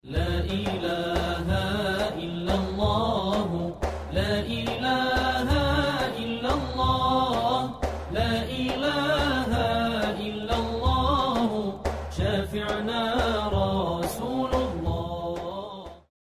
لا إله إلا الله، لا إله إلا الله، لا إله إلا الله، شافعنا رسول الله.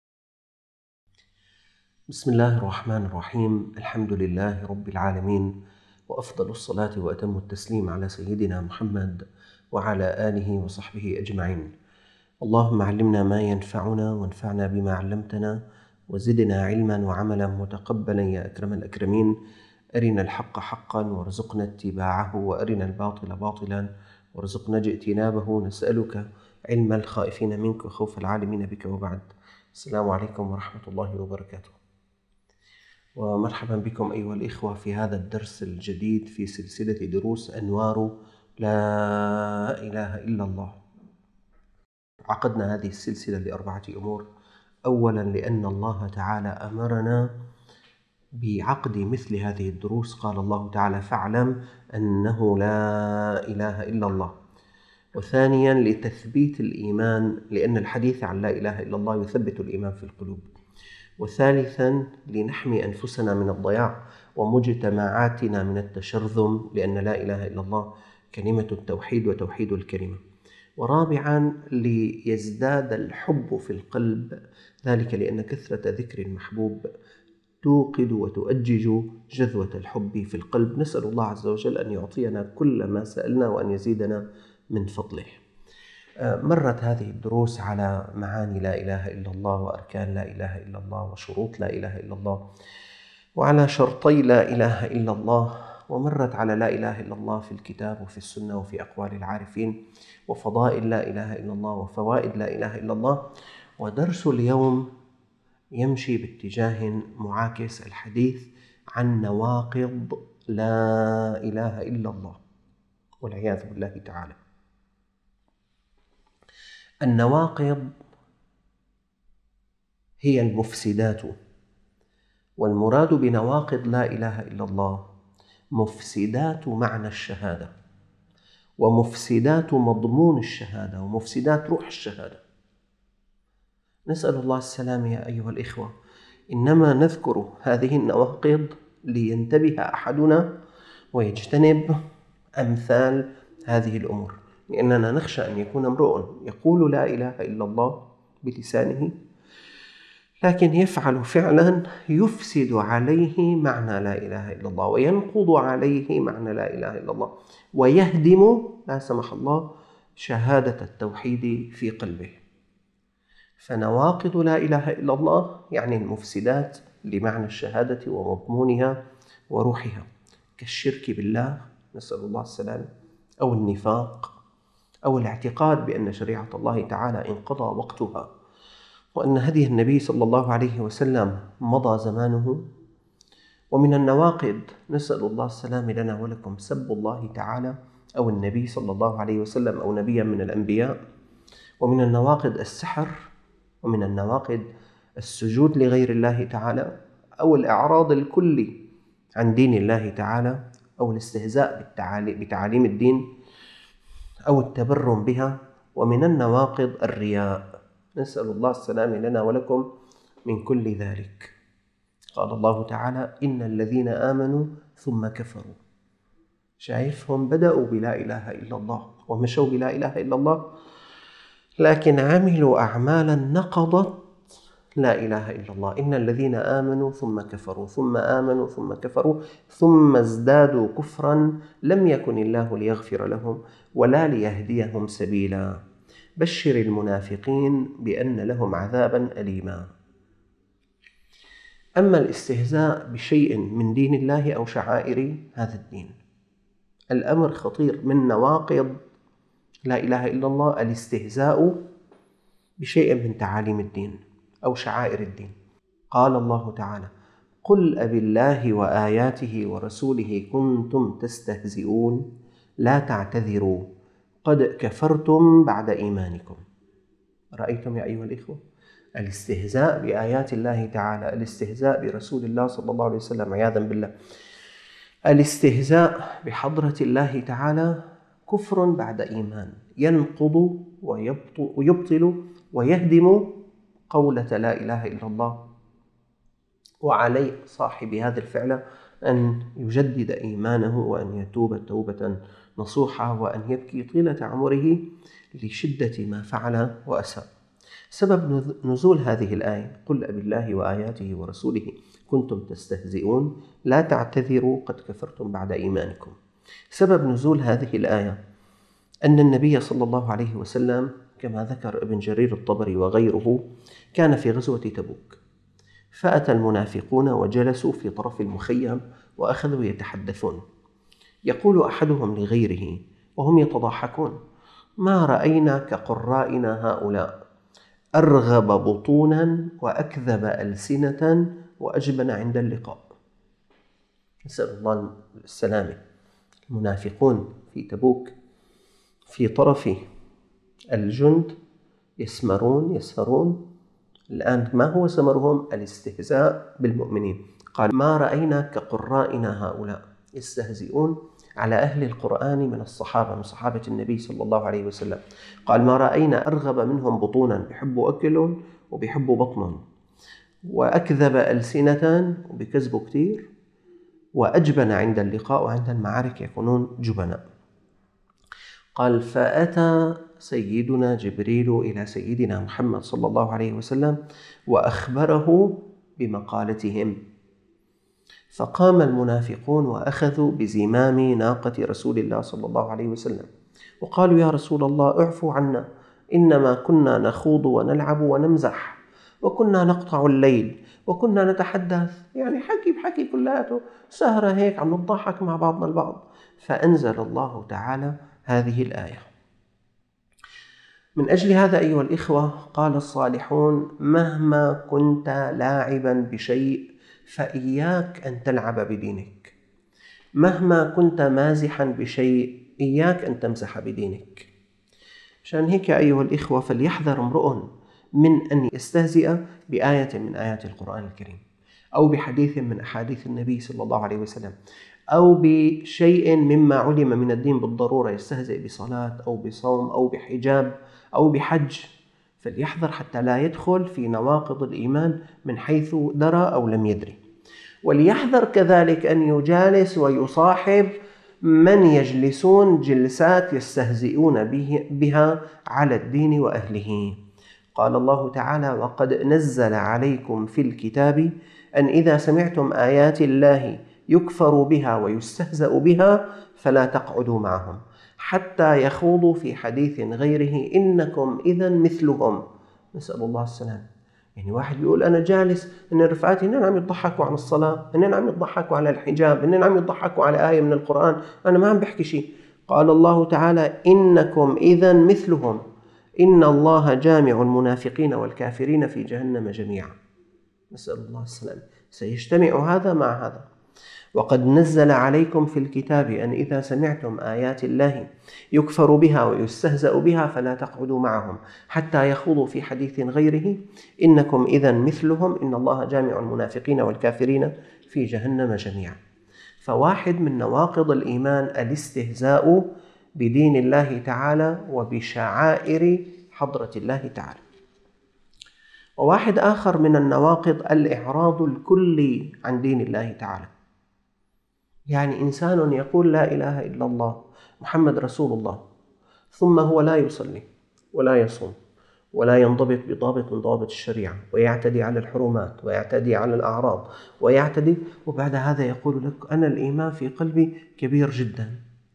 بسم الله الرحمن الرحيم. الحمد لله رب العالمين، وأفضل الصلاة وأتم التسليم على سيدنا محمد وعلى آله وصحبه أجمعين. اللهم علمنا ما ينفعنا وانفعنا بما علمتنا وزدنا علما وعملا متقبلا يا أكرم الأكرمين. أرنا الحق حقا وارزقنا اتباعه، وأرنا الباطل باطلا وارزقنا اجتنابه. نسألك علم الخائفين منك وخوف العالمين بك، وبعد. السلام عليكم ورحمة الله وبركاته، ومرحبا بكم أيها الإخوة في هذا الدرس الجديد في سلسلة دروس أنوار لا إله إلا الله. عقدنا هذه السلسلة لأربعة أمور. أولا، لأن الله تعالى أمرنا بعقد مثل هذه الدروس. قال الله تعالى: فاعلم أنه لا إله إلا الله. وثانيا، لتثبيت الإيمان، لأن الحديث عن لا إله إلا الله يثبت الإيمان في القلوب. وثالثا، لنحمي أنفسنا من الضياع ومجتمعاتنا من التشرذم، لأن لا إله إلا الله كلمة التوحيد وتوحيد الكلمة. ورابعا، ليزداد الحب في القلب، ذلك لأن كثرة ذكر المحبوب توقد وتؤجج جذوة الحب في القلب. نسأل الله عز وجل أن يعطينا كل ما سألنا وأن يزيدنا من فضله. مرت هذه الدروس على معاني لا إله إلا الله، وأركان لا إله إلا الله، وشروط لا إله إلا الله، وعلى شرطي لا إله إلا الله، ومرت على لا إله إلا الله في الكتاب وفي السنة وفي أقوال العارفين، وفضائل لا إله إلا الله، وفوائد لا إله إلا الله. ودرس اليوم يمشي باتجاه معاكس، الحديث عن نواقض لا إله إلا الله والعياذ بالله تعالى. النواقض هي المفسدات، والمراد بنواقض لا إله إلا الله مفسدات معنى الشهادة، ومفسدات مضمون الشهادة، ومفسدات روح الشهادة. نسأل الله السلامة يا أيها الإخوة. إنما نذكر هذه النواقض لينتبه أحدنا ويجتنب أمثال هذه الأمور، لأننا نخشى أن يكون امرؤ يقول لا إله إلا الله بلسانه، لكن يفعل فعلا يفسد عليه معنى لا إله إلا الله، وينقض عليه معنى لا إله إلا الله، ويهدم لا سمح الله شهادة التوحيد في قلبه. فنواقض لا إله إلا الله يعني المفسدات لمعنى الشهادة ومضمونها وروحها، كالشرك بالله، نسأل الله السلامة، أو النفاق، أو الاعتقاد بأن شريعة الله تعالى انقضى وقتها، وأن هدي النبي صلى الله عليه وسلم مضى زمانه. ومن النواقض، نسأل الله السلامة لنا ولكم، سب الله تعالى أو النبي صلى الله عليه وسلم أو نبيا من الأنبياء. ومن النواقض السحر، ومن النواقض السجود لغير الله تعالى، أو الإعراض الكلي عن دين الله تعالى، أو الاستهزاء بتعاليم الدين، أو التبرم بها. ومن النواقض الرياء، نسأل الله السلامة لنا ولكم من كل ذلك. قال الله تعالى: إن الذين آمنوا ثم كفروا. شايفهم بدأوا بلا إله إلا الله ومشوا بلا إله إلا الله، لكن عملوا أعمالا نقضت لا إله إلا الله. إن الذين آمنوا ثم كفروا ثم آمنوا ثم كفروا ثم ازدادوا كفرا لم يكن الله ليغفر لهم ولا ليهديهم سبيلا. بشر المنافقين بأن لهم عذابا أليما. أما الاستهزاء بشيء من دين الله أو شعائر هذا الدين، الأمر خطير. من نواقض لا إله إلا الله الاستهزاء بشيء من تعاليم الدين أو شعائر الدين. قال الله تعالى: قل أبالله وآياته ورسوله كنتم تستهزئون لا تعتذروا قد كفرتم بعد إيمانكم. رأيتم يا أيها الإخوة؟ الاستهزاء بآيات الله تعالى، الاستهزاء برسول الله صلى الله عليه وسلم عياذا بالله، الاستهزاء بحضرة الله تعالى كفر بعد إيمان، ينقض ويبطل ويهدم قولة لا إله إلا الله، وعلي صاحب هذا الفعل أن يجدد إيمانه وأن يتوب توبة نصوحة وأن يبكي طيلة عمره لشدة ما فعل وأساء. سبب نزول هذه الآية: قل أبالله وآياته ورسوله كنتم تستهزئون لا تعتذروا قد كفرتم بعد إيمانكم. سبب نزول هذه الآية أن النبي صلى الله عليه وسلم كما ذكر ابن جرير الطبري وغيره كان في غزوة تبوك، فأتى المنافقون وجلسوا في طرف المخيم وأخذوا يتحدثون. يقول أحدهم لغيره وهم يتضاحكون: ما رأينا كقرائنا هؤلاء، أرغب بطونا وأكذب ألسنة وأجبن عند اللقاء. نسأل الله السلامة. المنافقون في تبوك في طرف الجند يسهرون. الآن ما هو سمرهم؟ الاستهزاء بالمؤمنين. قال: ما رأينا كقرائنا هؤلاء، يستهزئون على أهل القرآن من الصحابة، من صحابة النبي صلى الله عليه وسلم. قال: ما رأينا أرغب منهم بطونا، بيحبوا أكل وبيحبوا بطن، وأكذب ألسنة وبكذبوا كتير، وأجبن عند اللقاء، وعند المعارك يكونون جبناء. قال: فأتى سيدنا جبريل إلى سيدنا محمد صلى الله عليه وسلم وأخبره بمقالتهم، فقام المنافقون وأخذوا بزمام ناقة رسول الله صلى الله عليه وسلم وقالوا: يا رسول الله اعفو عنا، إنما كنا نخوض ونلعب ونمزح، وكنا نقطع الليل، وكنا نتحدث، يعني حكي بحكي كلاته، سهرة هيك عم نضحك مع بعضنا البعض. فأنزل الله تعالى هذه الآية. من أجل هذا أيها الإخوة قال الصالحون: مهما كنت لاعبا بشيء فإياك أن تلعب بدينك، مهما كنت مازحا بشيء إياك أن تمزح بدينك. عشان هيك أيها الإخوة فليحذر امرؤ من أن يستهزئ بآية من آيات القرآن الكريم، أو بحديث من أحاديث النبي صلى الله عليه وسلم، أو بشيء مما علم من الدين بالضرورة، يستهزئ بصلاة أو بصوم أو بحجاب أو بحج. فليحذر حتى لا يدخل في نواقض الإيمان من حيث درى أو لم يدري. وليحذر كذلك أن يجالس ويصاحب من يجلسون جلسات يستهزئون بها على الدين وأهله. قال الله تعالى: وقد نزل عليكم في الكتاب أن إذا سمعتم آيات الله يكفر بها ويستهزأ بها فلا تقعدوا معهم حتى يخوضوا في حديث غيره إنكم إذا مثلهم. نسأل الله السلام. يعني واحد بيقول أنا جالس إن رفقاتي هن عم يضحكوا عن الصلاة، هن عم يضحكوا على الحجاب، هن عم يضحكوا على آية من القرآن، أنا ما عم بحكي شيء. قال الله تعالى: إنكم إذا مثلهم إن الله جامع المنافقين والكافرين في جهنم جميعا. نسأل الله السلام. سيجتمع هذا مع هذا. وقد نزل عليكم في الكتاب أن إذا سمعتم آيات الله يكفر بها ويستهزأ بها فلا تقعدوا معهم حتى يخوضوا في حديث غيره إنكم إذا مثلهم إن الله جامع المنافقين والكافرين في جهنم جميعا. فواحد من نواقض الإيمان الاستهزاء بدين الله تعالى وبشعائر حضرة الله تعالى. وواحد آخر من النواقض الإعراض الكلي عن دين الله تعالى. يعني إنسان يقول لا إله إلا الله محمد رسول الله، ثم هو لا يصلي ولا يصوم ولا ينضبط بضابط من ضوابط الشريعة، ويعتدي على الحرمات ويعتدي على الأعراض وبعد هذا يقول لك أنا الإيمان في قلبي كبير جدا.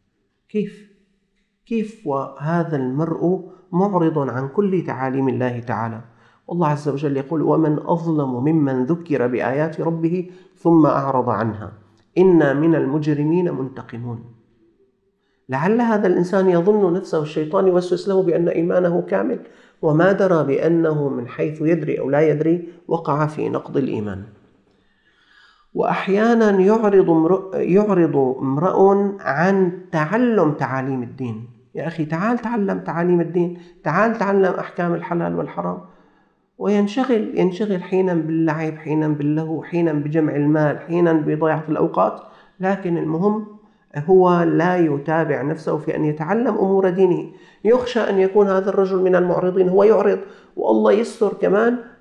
كيف وهذا المرء معرض عن كل تعاليم الله تعالى؟ والله عز وجل يقول: ومن أظلم ممن ذكر بآيات ربه ثم أعرض عنها إنا من المجرمين منتقمون. لعل هذا الإنسان يظن نفسه، الشيطان يوسوس له بأن إيمانه كامل، وما درى بأنه من حيث يدري أو لا يدري وقع في نقض الإيمان. وأحيانا يعرض امرؤ عن تعلم تعاليم الدين. يا أخي تعال تعلم تعاليم الدين، تعال تعلم أحكام الحلال والحرام، وينشغل حينا باللعب، حينا باللهو، حينا بجمع المال، حينا بضياعة الأوقات، لكن المهم هو لا يتابع نفسه في أن يتعلم أمور دينه. يخشى أن يكون هذا الرجل من المعرضين، هو يعرض والله يستر كمان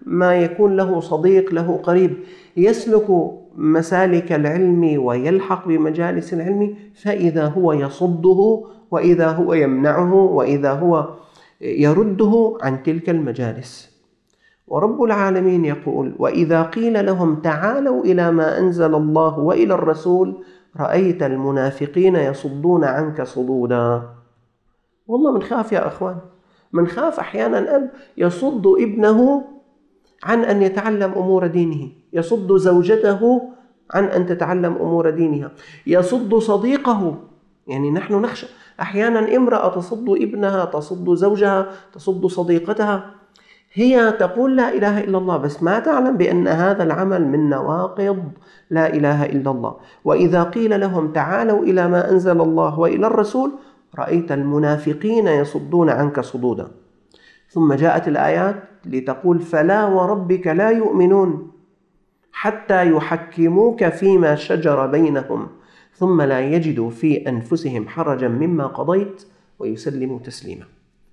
ما يكون له صديق له قريب يسلك مسالك العلم ويلحق بمجالس العلم، فإذا هو يصده وإذا هو يمنعه وإذا هو يرده عن تلك المجالس. ورب العالمين يقول: وإذا قيل لهم تعالوا إلى ما أنزل الله وإلى الرسول رأيت المنافقين يصدون عنك صدودا. والله من خاف يا أخوان، من خاف أحيانا أب يصد ابنه عن أن يتعلم أمور دينه، يصد زوجته عن أن تتعلم أمور دينها، يصد صديقه. يعني نحن نخشى أحيانا امرأة تصد ابنها، تصد زوجها، تصد صديقتها، هي تقول لا إله إلا الله بس ما تعلم بأن هذا العمل من نواقض لا إله إلا الله. وإذا قيل لهم تعالوا إلى ما أنزل الله وإلى الرسول رأيت المنافقين يصدون عنك صدودا. ثم جاءت الآيات لتقول: فلا وربك لا يؤمنون حتى يحكموك فيما شجر بينهم ثم لا يجدوا في أنفسهم حرجا مما قضيت ويسلموا تسليما.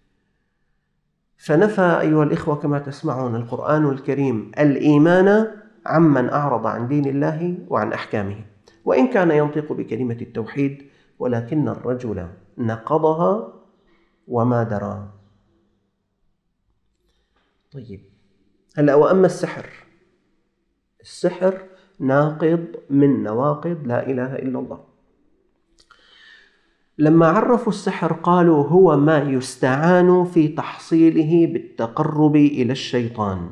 فنفى أيها الإخوة كما تسمعون القرآن الكريم الإيمان عمن أعرض عن دين الله وعن أحكامه، وإن كان ينطق بكلمة التوحيد ولكن الرجل نقضها وما درى. طيب، هلأ وأما السحر ناقض من نواقض لا إله إلا الله. لما عرفوا السحر قالوا: هو ما يستعان في تحصيله بالتقرب إلى الشيطان.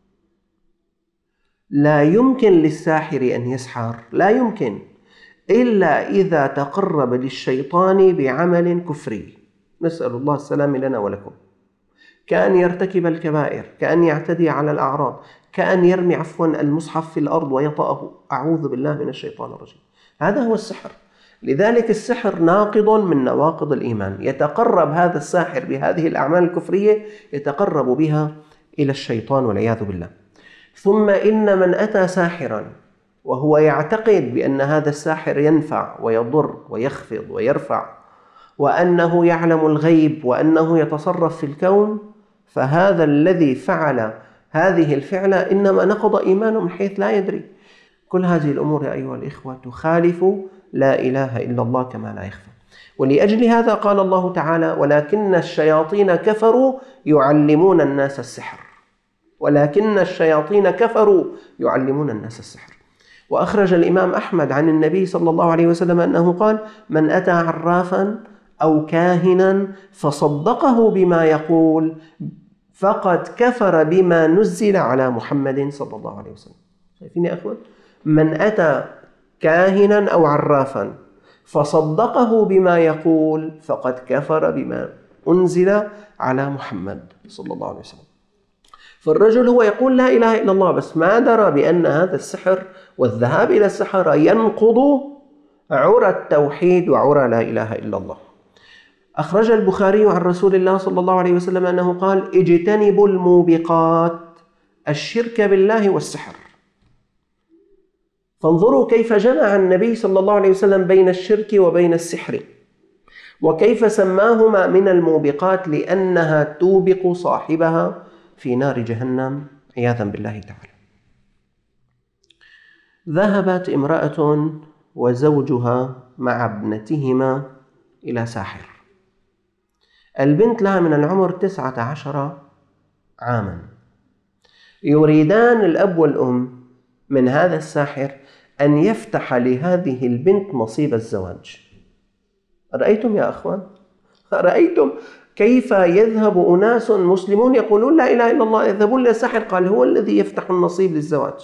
لا يمكن للساحر أن يسحر، لا يمكن إلا إذا تقرب للشيطان بعمل كفري، نسأل الله السلام لنا ولكم، كأن يرتكب الكبائر، كأن يعتدي على الأعراض، كأن يرمي المصحف في الأرض ويطأه، أعوذ بالله من الشيطان الرجيم. هذا هو السحر. لذلك السحر ناقض من نواقض الإيمان. يتقرب هذا الساحر بهذه الأعمال الكفرية يتقرب بها إلى الشيطان والعياذ بالله. ثم إن من أتى ساحرا وهو يعتقد بأن هذا الساحر ينفع ويضر ويخفض ويرفع وأنه يعلم الغيب وأنه يتصرف في الكون، فهذا الذي فعل هذه الفعلة إنما نقض إيمانه من حيث لا يدري. كل هذه الأمور يا أيها الإخوة تخالف لا إله إلا الله كما لا يخفى. ولأجل هذا قال الله تعالى: ولكن الشياطين كفروا يعلمون الناس السحر. ولكن الشياطين كفروا يعلمون الناس السحر. وأخرج الإمام أحمد عن النبي صلى الله عليه وسلم أنه قال: من أتى عرافا أو كاهنا فصدقه بما يقول فقد كفر بما نزل على محمد صلى الله عليه وسلم. شايفين يا أخوان؟ من أتى كاهنا أو عرافا فصدقه بما يقول فقد كفر بما أنزل على محمد صلى الله عليه وسلم. فالرجل هو يقول لا إله إلا الله بس ما درى بأن هذا السحر والذهاب إلى السحر ينقض عرى التوحيد وعرى لا إله إلا الله. أخرج البخاري عن رسول الله صلى الله عليه وسلم أنه قال: اجتنبوا الموبقات، الشرك بالله والسحر. فانظروا كيف جمع النبي صلى الله عليه وسلم بين الشرك وبين السحر، وكيف سماهما من الموبقات لأنها توبق صاحبها في نار جهنم عياذا بالله تعالى. ذهبت امرأة وزوجها مع ابنتهما إلى ساحر. البنت لها من العمر 19 عاما. يريدان الأب والأم من هذا الساحر أن يفتح لهذه البنت نصيب الزواج. رأيتم يا أخوان؟ رأيتم كيف يذهب أناس مسلمون يقولون لا إله إلا الله يذهبون للساحر، قال هو الذي يفتح النصيب للزواج.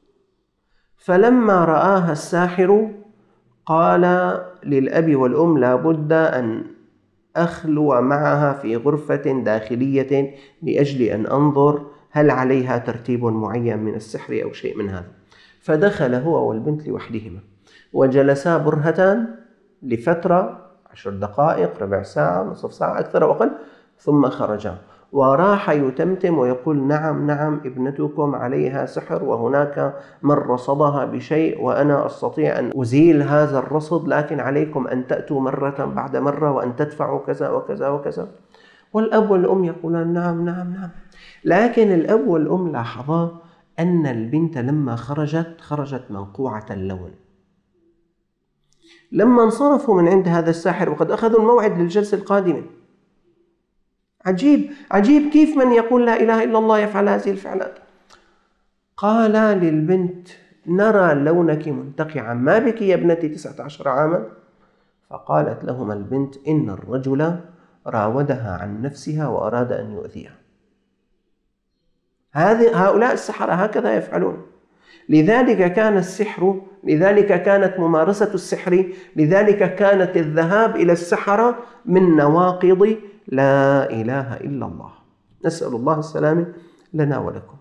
فلما رآها الساحر قال للأب والأم: لابد أن أخلو معها في غرفة داخلية لأجل أن أنظر هل عليها ترتيب معين من السحر أو شيء من هذا. فدخل هو والبنت لوحدهما وجلسا برهة لفترة 10 دقائق، ربع ساعة، نصف ساعة، أكثر وأقل، ثم خرجا وراح يتمتم ويقول: نعم نعم ابنتكم عليها سحر وهناك من رصدها بشيء وأنا أستطيع أن أزيل هذا الرصد، لكن عليكم أن تأتوا مرة بعد مرة وأن تدفعوا كذا وكذا وكذا. والأب والأم يقولان: نعم نعم نعم. لكن الأب والأم لاحظا أن البنت لما خرجت منقوعة اللون. لما انصرفوا من عند هذا الساحر وقد أخذوا الموعد للجلسة القادمة، عجيب كيف من يقول لا إله إلا الله يفعل هذه الفعلات. قال للبنت: نرى لونك منتقعا، ما بك يا ابنتي 19 عاما؟ فقالت لهما البنت: إن الرجل راودها عن نفسها وأراد أن يؤذيها. هؤلاء السحرة هكذا يفعلون. لذلك كان السحر، لذلك كانت ممارسة السحر، لذلك كانت الذهاب إلى السحرة من نواقض لا إله إلا الله. نسأل الله السلامة لنا ولكم.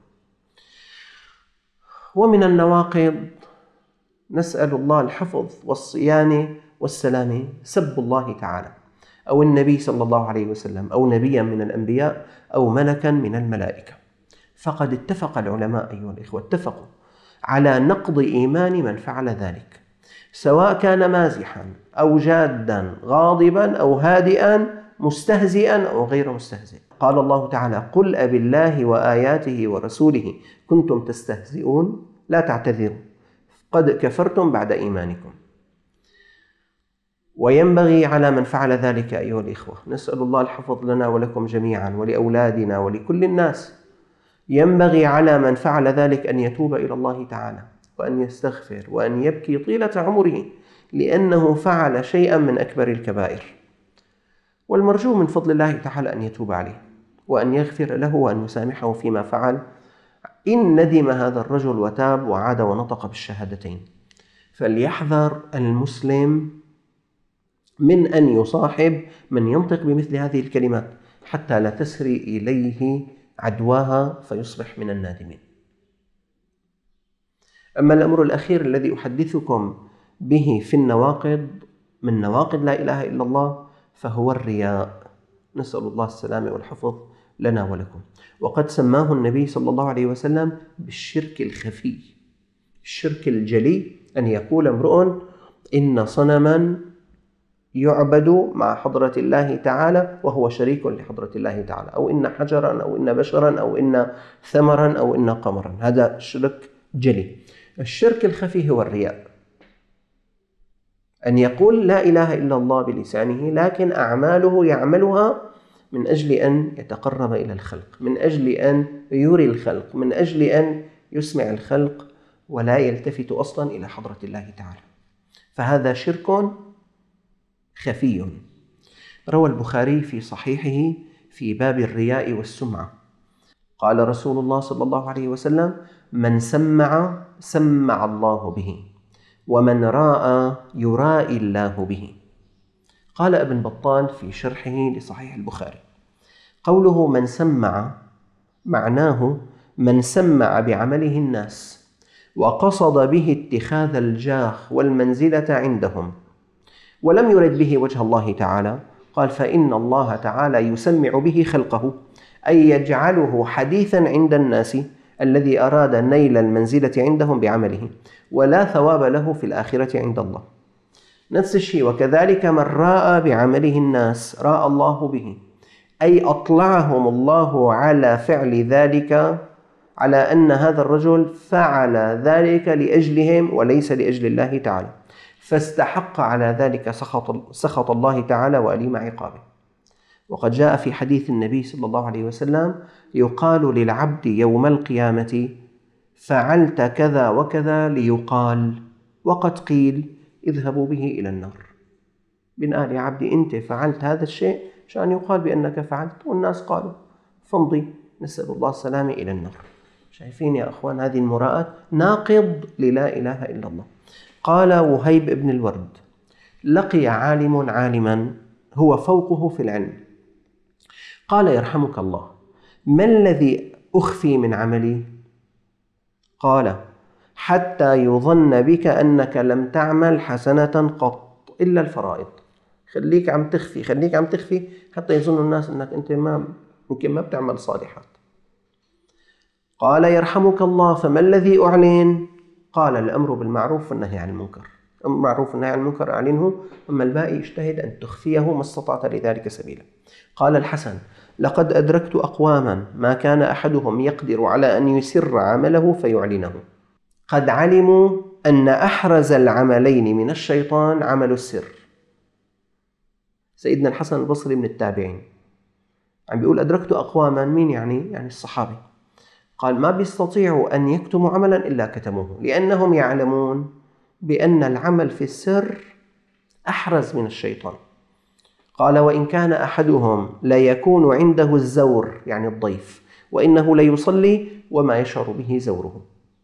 ومن النواقض نسأل الله الحفظ والصيانة والسلامة سب الله تعالى أو النبي صلى الله عليه وسلم أو نبيا من الأنبياء أو ملكا من الملائكة. فقد اتفق العلماء أيها الإخوة، اتفقوا على نقض إيمان من فعل ذلك، سواء كان مازحا أو جادا، غاضبا أو هادئا، مستهزئا أو غير مستهزئ. قال الله تعالى: قل أبالله وآياته ورسوله كنتم تستهزئون لا تعتذروا قد كفرتم بعد إيمانكم. وينبغي على من فعل ذلك أيها الإخوة، نسأل الله الحفظ لنا ولكم جميعا ولأولادنا ولكل الناس، ينبغي على من فعل ذلك أن يتوب إلى الله تعالى وأن يستغفر وأن يبكي طيلة عمره، لأنه فعل شيئا من أكبر الكبائر. والمرجو من فضل الله تعالى أن يتوب عليه وأن يغفر له وأن يسامحه فيما فعل، إن ندم هذا الرجل وتاب وعاد ونطق بالشهادتين. فليحذر المسلم من أن يصاحب من ينطق بمثل هذه الكلمات حتى لا تسري إليه عدواها فيصبح من النادمين. أما الأمر الأخير الذي أحدثكم به في النواقض من نواقض لا إله إلا الله فهو الرياء. نسأل الله السلامة والحفظ لنا ولكم. وقد سماه النبي صلى الله عليه وسلم بالشرك الخفي. الشرك الجلي أن يقول امرؤ إن صنما يعبد مع حضرة الله تعالى وهو شريك لحضرة الله تعالى، أو إن حجرا أو إن بشرا أو إن ثمرا أو إن قمرا، هذا شرك جلي. الشرك الخفي هو الرياء، أن يقول لا إله إلا الله بلسانه لكن أعماله يعملها من أجل أن يتقرب إلى الخلق، من أجل أن يري الخلق، من أجل أن يسمع الخلق، ولا يلتفت أصلا إلى حضرة الله تعالى. فهذا شرك خفي. روى البخاري في صحيحه في باب الرياء والسمعة قال رسول الله صلى الله عليه وسلم: من سمع الله به، ومن راى يرائي الله به. قال ابن بطال في شرحه لصحيح البخاري: قوله من سمع معناه من سمع بعمله الناس وقصد به اتخاذ الجاه والمنزلة عندهم ولم يرد به وجه الله تعالى. قال: فإن الله تعالى يسمع به خلقه، أي يجعله حديثا عند الناس الذي أراد نيل المنزلة عندهم بعمله، ولا ثواب له في الآخرة عند الله. نفس الشيء. وكذلك من راى بعمله الناس راى الله به، أي أطلعهم الله على فعل ذلك، على أن هذا الرجل فعل ذلك لأجلهم وليس لأجل الله تعالى، فاستحق على ذلك سخط الله تعالى وأليم عقابه. وقد جاء في حديث النبي صلى الله عليه وسلم: يقال للعبد يوم القيامة فعلت كذا وكذا ليقال، وقد قيل اذهبوا به إلى النار. بنقال يا عبدي أنت فعلت هذا الشيء عشان يقال بأنك فعلت، والناس قالوا فامضي، نسأل الله السلامة، إلى النار. شايفين يا أخوان هذه المراءة ناقض للا إله إلا الله. قال وهيب بن الورد: لقي عالم عالما هو فوقه في العلم، قال: يرحمك الله، ما الذي أخفي من عملي؟ قال: حتى يظن بك أنك لم تعمل حسنة قط إلا الفرائض. خليك عم تخفي حتى يظن الناس أنك أنت يمكن ما بتعمل صالحات. قال: يرحمك الله، فما الذي أعلن؟ قال: الأمر بالمعروف والنهي عن المنكر. معروف والنهي عن المنكر أعلنه، أما الباقي اجتهد أن تخفيه ما استطعت لذلك سبيلا. قال الحسن: لقد أدركت أقواما ما كان أحدهم يقدر على أن يسر عمله فيعلنه، قد علموا أن أحرز العملين من الشيطان عمل السر. سيدنا الحسن البصري من التابعين عم بيقول أدركت أقواما، مين يعني الصحابي. قال: ما بيستطيعوا أن يكتموا عملا إلا كتموه، لأنهم يعلمون بأن العمل في السر أحرز من الشيطان. قال: وإن كان أحدهم لا يكون عنده الزور يعني الضيف، وإنه ليصلي وما يشعر به زوره،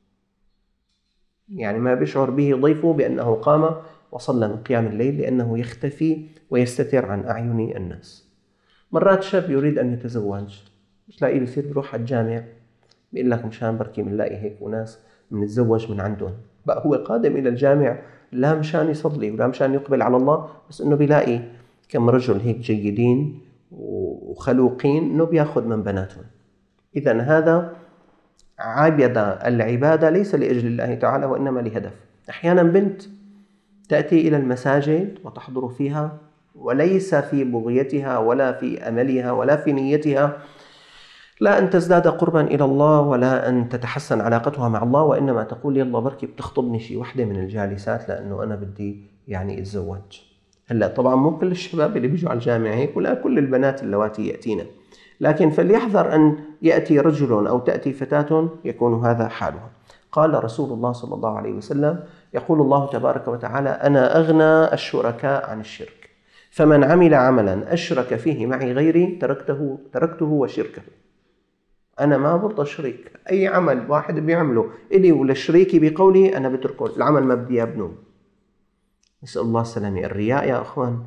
يعني ما بيشعر به ضيفه بأنه قام وصلى من قيام الليل، لأنه يختفي ويستتر عن أعين الناس. مرات شاب يريد أن يتزوج، بتلاقيه بيصير بيروح على الجامع بيقول لك مشان بركي بنلاقي هيك وناس بنتزوج من عندهم، بقى هو قادم إلى الجامع لا مشان يصلي ولا مشان يقبل على الله، بس إنه بيلاقي كم رجل هيك جيدين وخلوقين إنه بياخذ من بناتهم. إذن هذا عبد العبادة ليس لأجل الله تعالى وإنما لهدف. أحيانا بنت تأتي إلى المساجد وتحضر فيها وليس في بغيتها ولا في أملها ولا في نيتها لا أن تزداد قربا إلى الله ولا أن تتحسن علاقتها مع الله، وإنما تقول يلا بركي بتخطبني شي وحدة من الجالسات لأنه أنا بدي أتزوج. هلأ طبعا مو كل الشباب اللي بيجوا على الجامعة هيك ولا كل البنات اللواتي يأتينا، لكن فليحذر أن يأتي رجل أو تأتي فتاة يكون هذا حالها. قال رسول الله صلى الله عليه وسلم: يقول الله تبارك وتعالى: أنا أغنى الشركاء عن الشرك، فمن عمل عملا أشرك فيه معي غيري تركته وشركه. أنا ما برضى شريك، أي عمل واحد بيعمله إلي ولا شريكي بقولي أنا بتركه، العمل ما بدي أبنه. نسأل الله السلامة. الرياء يا أخوان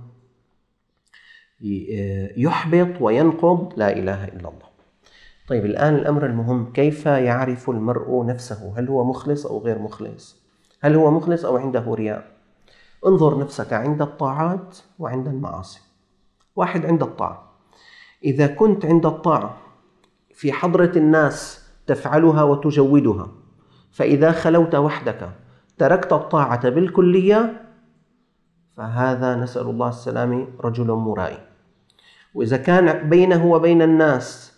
يحبط وينقض لا إله إلا الله. طيب الآن الأمر المهم: كيف يعرف المرء نفسه؟ هل هو مخلص أو غير مخلص؟ هل هو مخلص أو عنده رياء؟ انظر نفسك عند الطاعات وعند المعاصي. واحد عند الطاعة، إذا كنت عند الطاعة في حضرة الناس تفعلها وتجودها، فإذا خلوت وحدك تركت الطاعة بالكلية، فهذا نسأل الله السلامة رجل مرائي. وإذا كان بينه وبين الناس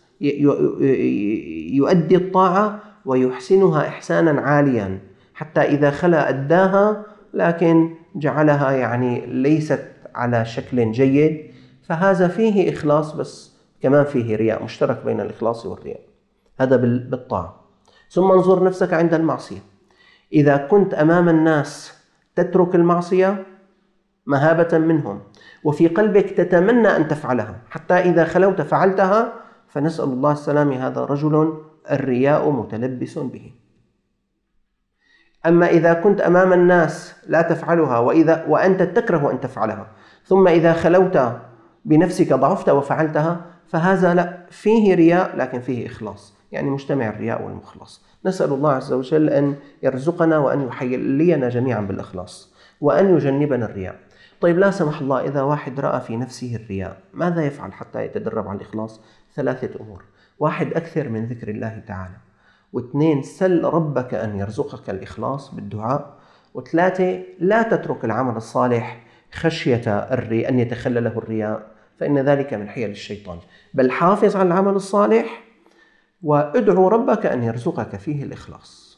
يؤدي الطاعة ويحسنها إحسانا عاليا حتى إذا خلا أداها، لكن جعلها يعني ليست على شكل جيد، فهذا فيه إخلاص بس كمان فيه رياء، مشترك بين الإخلاص والرياء. هذا بالطاعة. ثم انظر نفسك عند المعصية. إذا كنت أمام الناس تترك المعصية مهابة منهم وفي قلبك تتمنى أن تفعلها حتى إذا خلوت فعلتها، فنسأل الله السلامة، هذا رجل الرياء متلبس به. أما إذا كنت أمام الناس لا تفعلها وأنت تكره أن تفعلها، ثم إذا خلوت بنفسك ضعفت وفعلتها، فهذا لا فيه رياء لكن فيه إخلاص، يعني مجتمع الرياء والمخلص. نسأل الله عز وجل أن يرزقنا وأن يحيينا جميعا بالإخلاص وأن يجنبنا الرياء. طيب لا سمح الله إذا واحد رأى في نفسه الرياء، ماذا يفعل حتى يتدرب على الإخلاص؟ 3 أمور: 1 أكثر من ذكر الله تعالى، 2 سل ربك أن يرزقك الإخلاص بالدعاء، و3 لا تترك العمل الصالح خشية أن يتخلله الرياء، فإن ذلك من حيل الشيطان، بل حافظ على العمل الصالح وادعو ربك أن يرزقك فيه الإخلاص.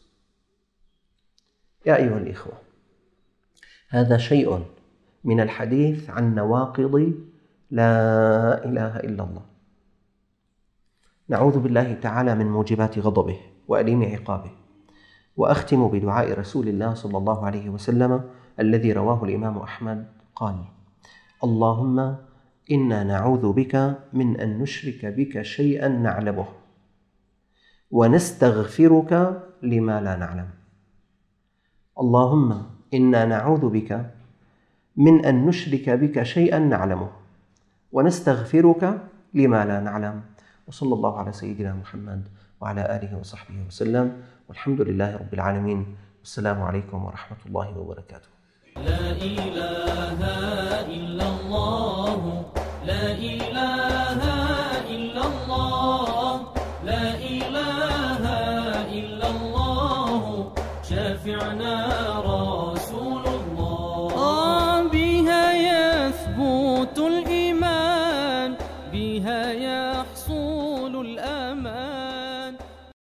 يا أيها الإخوة، هذا شيء من الحديث عن نواقض لا إله إلا الله. نعوذ بالله تعالى من موجبات غضبه وأليم عقابه. وأختم بدعاء رسول الله صلى الله عليه وسلم الذي رواه الإمام أحمد قال: اللهم إنا نعوذ بك من أن نشرك بك شيئا نعلمه ونستغفرك لما لا نعلم. اللهم إنا نعوذ بك من أن نشرك بك شيئا نعلمه ونستغفرك لما لا نعلم. وصلى الله على سيدنا محمد وعلى آله وصحبه وسلم، والحمد لله رب العالمين، والسلام عليكم ورحمة الله وبركاته. لا إله إلا الله، لا إله إلا الله، لا إله إلا الله، شافعنا